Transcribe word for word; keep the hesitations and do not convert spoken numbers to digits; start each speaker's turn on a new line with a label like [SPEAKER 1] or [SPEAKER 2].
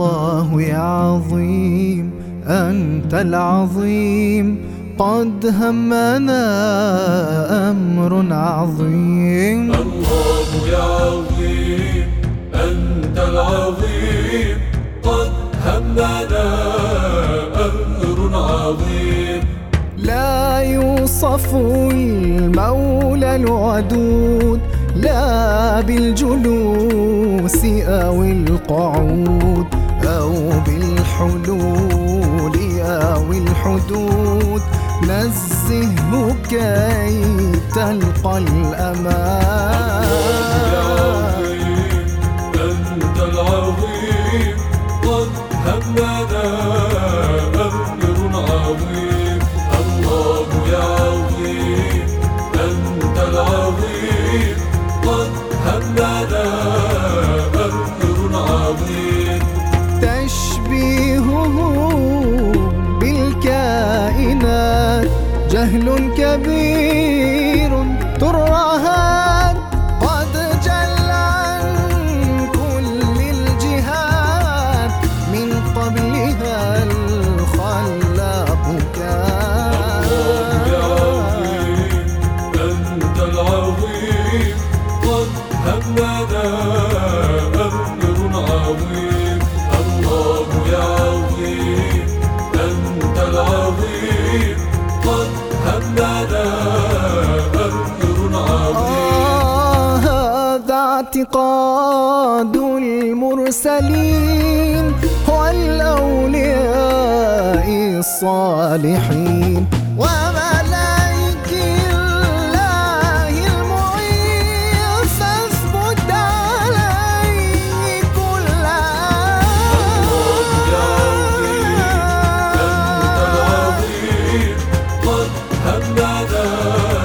[SPEAKER 1] الله يا عظيم أنت العظيم، قد همنا أمر عظيم.
[SPEAKER 2] الله يا عظيم أنت العظيم، قد همنا أمر عظيم.
[SPEAKER 1] لا يوصف المولى الودود لا بالجلوس أو القعود أو بالحلول أو الحدود، نزهه كي تلقى الأمان.
[SPEAKER 2] أنت العظيم قد همنا أمر عظيم. الله يا عظيم أنت العظيم، قد همنا أمر عظيم.
[SPEAKER 1] تشبيهه بالكائنات جهل كبير ترهات، قد جل عن كل الجهات من قبلها الخلاق كان.
[SPEAKER 2] الله يا عظيم أنت العظيم، قد همنا أمر عظيم. الله يا عظيم أنت العظيم، قد همنا أمر عظيم.
[SPEAKER 1] آه هذا اعتقاد المرسلين والأولياء الصالحين وملائك الله المعين، فاثبت عليه كل
[SPEAKER 2] الله يا عظيم أنت العظيم، قد همنا